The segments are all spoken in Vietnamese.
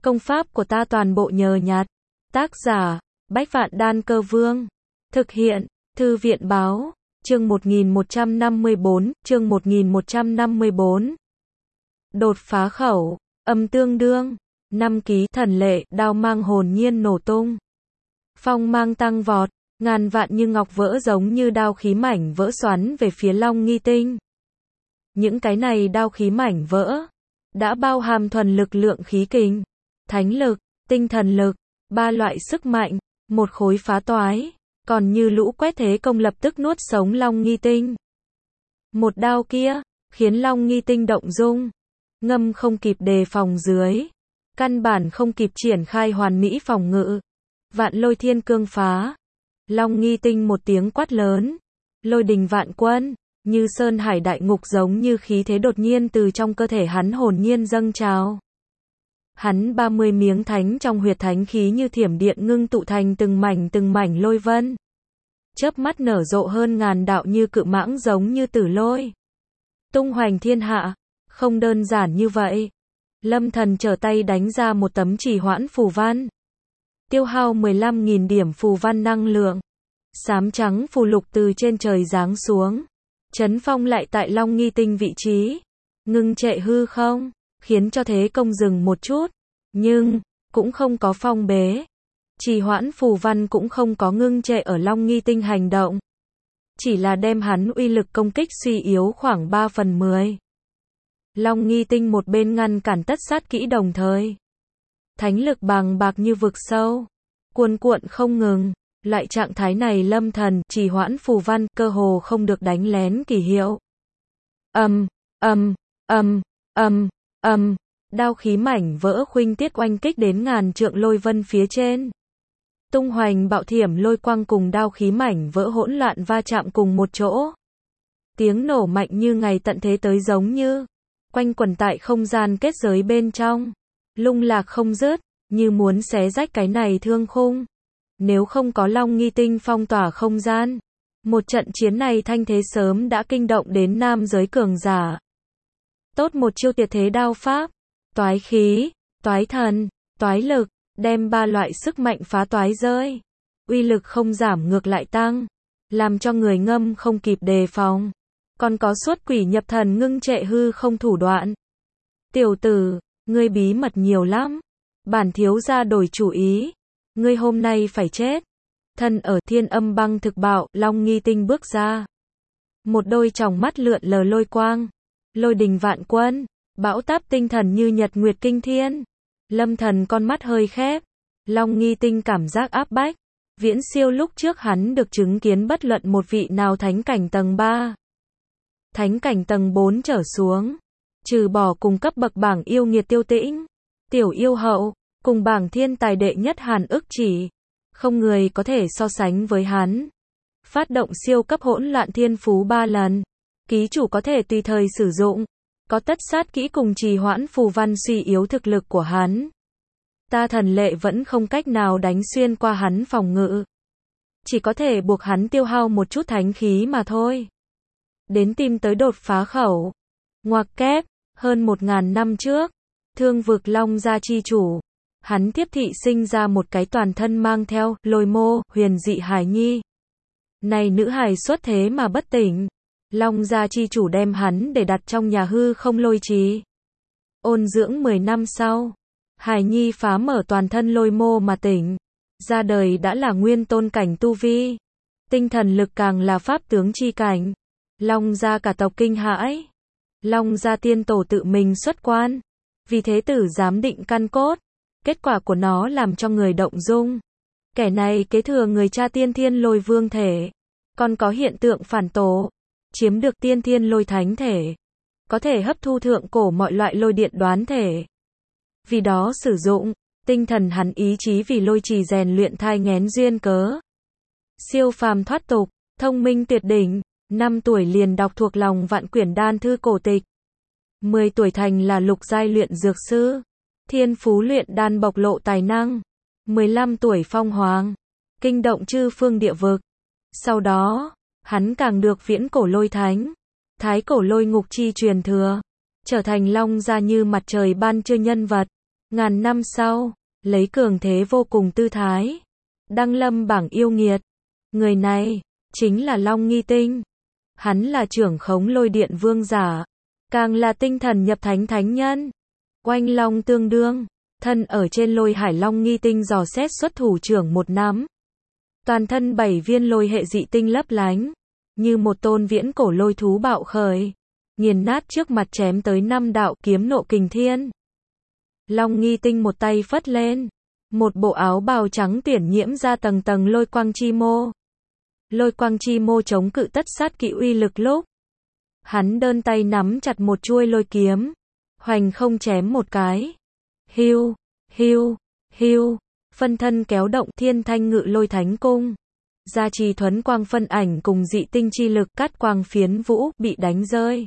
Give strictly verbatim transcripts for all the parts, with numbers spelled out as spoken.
Công pháp của ta toàn bộ nhờ nhặt. Tác giả, Bách Vạn Đan Cơ Vương. Thực hiện, Thư viện Báo. Chương một nghìn một trăm năm mươi bốn, chương một nghìn một trăm năm mươi bốn. Đột phá khẩu, âm tương đương, năm ký thần lệ, đao mang hồn nhiên nổ tung. Phong mang tăng vọt, ngàn vạn như ngọc vỡ giống như đao khí mảnh vỡ xoắn về phía Long Nghi Tinh. Những cái này đao khí mảnh vỡ, đã bao hàm thuần lực lượng khí kình, thánh lực, tinh thần lực, ba loại sức mạnh, một khối phá toái, còn như lũ quét thế công lập tức nuốt sống Long Nghi Tinh. Một đao kia, khiến Long Nghi Tinh động dung, ngâm không kịp đề phòng dưới, căn bản không kịp triển khai hoàn mỹ phòng ngự. Vạn lôi thiên cương phá, Long Nghi Tinh một tiếng quát lớn, lôi đình vạn quân, như sơn hải đại ngục giống như khí thế đột nhiên từ trong cơ thể hắn hồn nhiên dâng trào. Hắn ba mươi miếng thánh trong huyệt thánh khí như thiểm điện ngưng tụ thành từng mảnh từng mảnh lôi vân. Chớp mắt nở rộ hơn ngàn đạo như cự mãng giống như tử lôi. Tung hoành thiên hạ, không đơn giản như vậy. Lâm Thần trở tay đánh ra một tấm trì hoãn phù văn. Tiêu hao mười lăm nghìn điểm phù văn năng lượng. Xám trắng phù lục từ trên trời giáng xuống. Chấn phong lại tại Long Nghi Tinh vị trí. Ngưng trệ hư không, khiến cho thế công dừng một chút. Nhưng, cũng không có phong bế. Trì hoãn phù văn cũng không có ngưng trệ ở Long Nghi Tinh hành động. Chỉ là đem hắn uy lực công kích suy yếu khoảng ba phần mười. Long Nghi Tinh một bên ngăn cản tất sát kỹ đồng thời. Thánh lực bàng bạc như vực sâu, cuồn cuộn không ngừng. Loại trạng thái này Lâm Thần, trì hoãn phù văn, cơ hồ không được đánh lén kỳ hiệu. Ầm, ầm, ầm, ầm, ầm, đao khí mảnh vỡ khuynh tiết oanh kích đến ngàn trượng lôi vân phía trên. Tung hoành bạo thiểm lôi quang cùng đao khí mảnh vỡ hỗn loạn va chạm cùng một chỗ. Tiếng nổ mạnh như ngày tận thế tới giống như quanh quẩn tại không gian kết giới bên trong, lung lạc không dứt, như muốn xé rách cái này thương khung. Nếu không có Long Nghi Tinh phong tỏa không gian, một trận chiến này thanh thế sớm đã kinh động đến nam giới cường giả. Tốt một chiêu tuyệt thế đao pháp, toái khí, toái thần, toái lực, đem ba loại sức mạnh phá toái rơi. Uy lực không giảm ngược lại tăng, làm cho người ngâm không kịp đề phòng. Còn có xuất quỷ nhập thần ngưng trệ hư không thủ đoạn. Tiểu tử, ngươi bí mật nhiều lắm. Bản thiếu gia đổi chủ ý. Ngươi hôm nay phải chết. Thân ở thiên âm băng thực bạo, Long Nghi Tinh bước ra. Một đôi tròng mắt lượn lờ lôi quang. Lôi đình vạn quân, bão táp tinh thần như nhật nguyệt kinh thiên. Lâm Thần con mắt hơi khép. Long Nghi Tinh cảm giác áp bách. Viễn siêu lúc trước hắn được chứng kiến bất luận một vị nào thánh cảnh tầng ba. Thánh cảnh tầng bốn trở xuống. Trừ bỏ cùng cấp bậc bảng yêu nghiệt Tiêu Tĩnh, Tiểu Yêu Hậu, cùng bảng thiên tài đệ nhất Hàn Ức Chỉ. Không người có thể so sánh với hắn. Phát động siêu cấp hỗn loạn thiên phú ba lần. Ký chủ có thể tùy thời sử dụng. Có tất sát kỹ cùng trì hoãn phù văn suy yếu thực lực của hắn. Ta thần lệ vẫn không cách nào đánh xuyên qua hắn phòng ngự. Chỉ có thể buộc hắn tiêu hao một chút thánh khí mà thôi. Đến tìm tới đột phá khẩu. Ngoặc kép, hơn một ngàn năm trước, Thương vực Long gia chi chủ. Hắn tiếp thị sinh ra một cái toàn thân mang theo lôi mô, huyền dị hài nhi. Này nữ hài xuất thế mà bất tỉnh. Long gia chi chủ đem hắn để đặt trong nhà hư không lôi trì. Ôn dưỡng mười năm sau, hài nhi phá mở toàn thân lôi mô mà tỉnh. Ra đời đã là nguyên tôn cảnh tu vi. Tinh thần lực càng là pháp tướng chi cảnh. Long gia cả tộc kinh hãi. Long gia tiên tổ tự mình xuất quan. Vì thế tử giám định căn cốt. Kết quả của nó làm cho người động dung. Kẻ này kế thừa người cha tiên thiên lôi vương thể. Còn có hiện tượng phản tổ. Chiếm được tiên thiên lôi thánh thể. Có thể hấp thu thượng cổ mọi loại lôi điện đoán thể. Vì đó sử dụng tinh thần hắn ý chí vì lôi trì rèn luyện thai nghén duyên cớ. Siêu phàm thoát tục, thông minh tuyệt đỉnh. Năm tuổi liền đọc thuộc lòng vạn quyển đan thư cổ tịch. Mười tuổi thành là lục giai luyện dược sư. Thiên phú luyện đan bộc lộ tài năng. Mười lăm tuổi phong hoàng. Kinh động chư phương địa vực. Sau đó, hắn càng được viễn cổ lôi thánh. Thái cổ lôi ngục chi truyền thừa. Trở thành Long gia như mặt trời ban trưa nhân vật. Ngàn năm sau, lấy cường thế vô cùng tư thái, đăng lâm bảng yêu nghiệt. Người này, chính là Long Nghi Tinh. Hắn là trưởng khống lôi điện vương giả, càng là tinh thần nhập thánh thánh nhân. Oanh long tương đương, thân ở trên lôi hải Long Nghi Tinh dò xét xuất thủ trưởng một nắm. Toàn thân bảy viên lôi hệ dị tinh lấp lánh, như một tôn viễn cổ lôi thú bạo khởi, nghiền nát trước mặt chém tới năm đạo kiếm nộ kình thiên. Long Nghi Tinh một tay phất lên, một bộ áo bào trắng tuyển nhiễm ra tầng tầng lôi quang chi mô. Lôi quang chi mô chống cự tất sát kỹ uy lực lúc. Hắn đơn tay nắm chặt một chuôi lôi kiếm, hoành không chém một cái. Hiu, hiu, hiu, phân thân kéo động thiên thanh ngự lôi thánh cung. Gia trì thuấn quang phân ảnh cùng dị tinh chi lực cắt quang phiến vũ bị đánh rơi.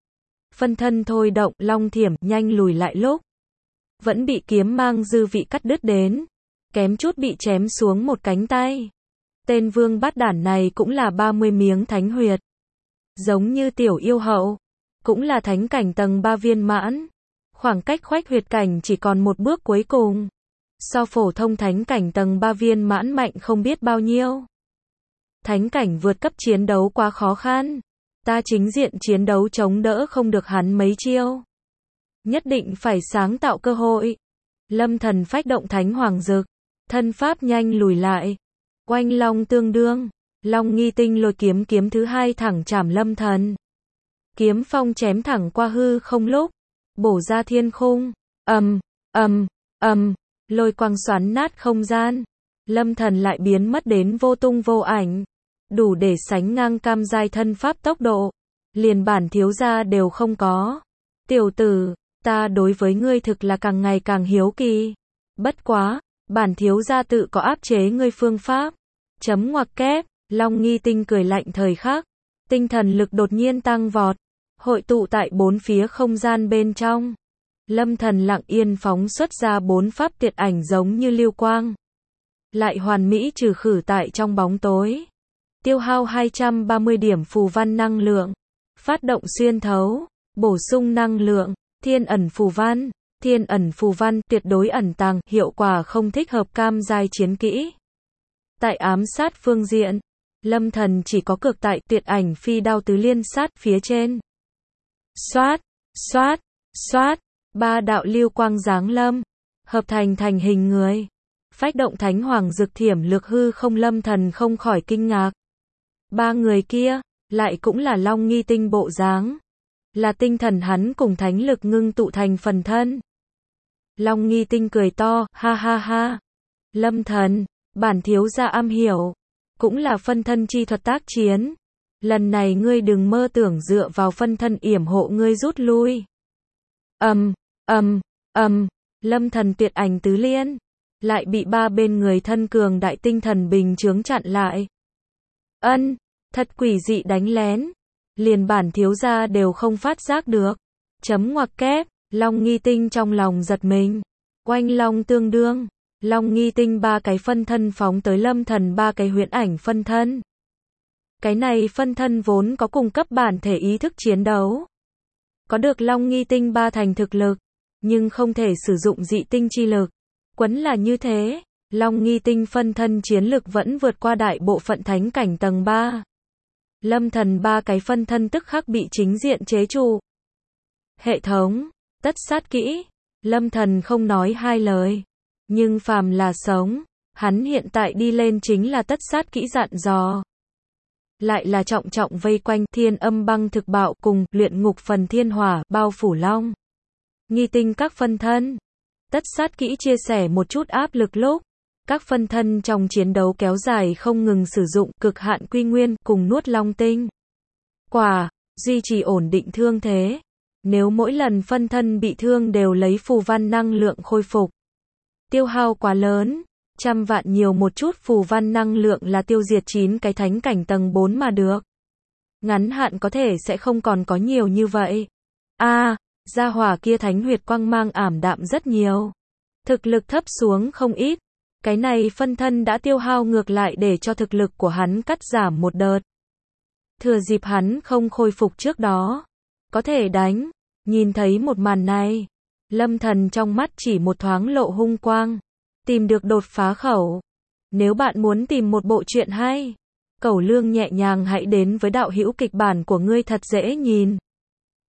Phân thân thôi động long thiểm nhanh lùi lại lúc. Vẫn bị kiếm mang dư vị cắt đứt đến. Kém chút bị chém xuống một cánh tay. Tên vương bát đản này cũng là ba mươi miếng thánh huyệt. Giống như tiểu yêu hậu. Cũng là thánh cảnh tầng ba viên mãn. Khoảng cách khoách huyệt cảnh chỉ còn một bước cuối cùng. So phổ thông thánh cảnh tầng ba viên mãn mạnh không biết bao nhiêu. Thánh cảnh vượt cấp chiến đấu quá khó khăn. Ta chính diện chiến đấu chống đỡ không được hắn mấy chiêu. Nhất định phải sáng tạo cơ hội. Lâm thần phách động thánh hoàng dực. Thân pháp nhanh lùi lại. Oanh long tương đương. Long Nghi Tinh lôi kiếm kiếm thứ hai thẳng chảm lâm thần. Kiếm phong chém thẳng qua hư không lúc. Bổ ra thiên khung. Ầm, ầm, ầm. Lôi quang xoắn nát không gian. Lâm thần lại biến mất đến vô tung vô ảnh. Đủ để sánh ngang cam giai thân pháp tốc độ. Liền bản thiếu gia đều không có. Tiểu tử, ta đối với ngươi thực là càng ngày càng hiếu kỳ. Bất quá, bản thiếu gia tự có áp chế ngươi phương pháp. Chấm ngoặc kép, Long Nghi Tinh cười lạnh thời khắc. Tinh thần lực đột nhiên tăng vọt. Hội tụ tại bốn phía không gian bên trong. Lâm thần lặng yên phóng xuất ra bốn pháp tiệt ảnh giống như lưu quang. Lại hoàn mỹ trừ khử tại trong bóng tối. Tiêu hao hai trăm ba mươi điểm phù văn năng lượng. Phát động xuyên thấu. Bổ sung năng lượng. Thiên ẩn phù văn. Thiên ẩn phù văn tuyệt đối ẩn tàng. Hiệu quả không thích hợp cam giai chiến kỹ. Tại ám sát phương diện. Lâm thần chỉ có cực tại tiệt ảnh phi đao tứ liên sát phía trên. Xoát, xoát, xoát. Ba đạo lưu quang giáng lâm. Hợp thành thành hình người. Phách động thánh hoàng dực thiểm lược hư không lâm thần không khỏi kinh ngạc. Ba người kia, lại cũng là Long Nghi Tinh bộ dáng. Là tinh thần hắn cùng thánh lực ngưng tụ thành phần thân. Long Nghi Tinh cười to, ha ha ha. Lâm thần, bản thiếu gia am hiểu. Cũng là phân thân chi thuật tác chiến. Lần này ngươi đừng mơ tưởng dựa vào phân thân yểm hộ ngươi rút lui. Ầm, ầm, ầm, lâm thần tuyệt ảnh tứ liên. Lại bị ba bên người thân cường đại tinh thần bình chướng chặn lại. Ân, thật quỷ dị đánh lén. Liền bản thiếu gia đều không phát giác được. Chấm ngoặc kép, Long Nghi Tinh trong lòng giật mình. Oanh long tương đương. Long Nghi Tinh ba cái phân thân phóng tới lâm thần ba cái huyễn ảnh phân thân. Cái này phân thân vốn có cung cấp bản thể ý thức chiến đấu. Có được Long Nghi Tinh ba thành thực lực. Nhưng không thể sử dụng dị tinh chi lực. Quấn là như thế. Long Nghi Tinh phân thân chiến lực vẫn vượt qua đại bộ phận thánh cảnh tầng ba. Lâm thần ba cái phân thân tức khắc bị chính diện chế trụ. Hệ thống. Tất sát kỹ. Lâm thần không nói hai lời. Nhưng phàm là sống. Hắn hiện tại đi lên chính là tất sát kỹ dặn dò. Lại là trọng trọng vây quanh thiên âm băng thực bạo cùng luyện ngục phần thiên hỏa bao phủ Long Nghi Tinh các phân thân. Tất sát kỹ chia sẻ một chút áp lực lúc. Các phân thân trong chiến đấu kéo dài không ngừng sử dụng cực hạn quy nguyên cùng nuốt long tinh. Quả, duy trì ổn định thương thế. Nếu mỗi lần phân thân bị thương đều lấy phù văn năng lượng khôi phục. Tiêu hao quá lớn. Trăm vạn nhiều một chút phù văn năng lượng là tiêu diệt chín cái thánh cảnh tầng bốn mà được. Ngắn hạn có thể sẽ không còn có nhiều như vậy. A, à, gia hỏa kia thánh huyệt quang mang ảm đạm rất nhiều. Thực lực thấp xuống không ít. Cái này phân thân đã tiêu hao ngược lại để cho thực lực của hắn cắt giảm một đợt. Thừa dịp hắn không khôi phục trước đó. Có thể đánh. Nhìn thấy một màn này. Lâm Thần trong mắt chỉ một thoáng lộ hung quang. Tìm được đột phá khẩu. Nếu bạn muốn tìm một bộ truyện hay, Cẩu Lương nhẹ nhàng hãy đến với đạo hữu kịch bản của ngươi thật dễ nhìn.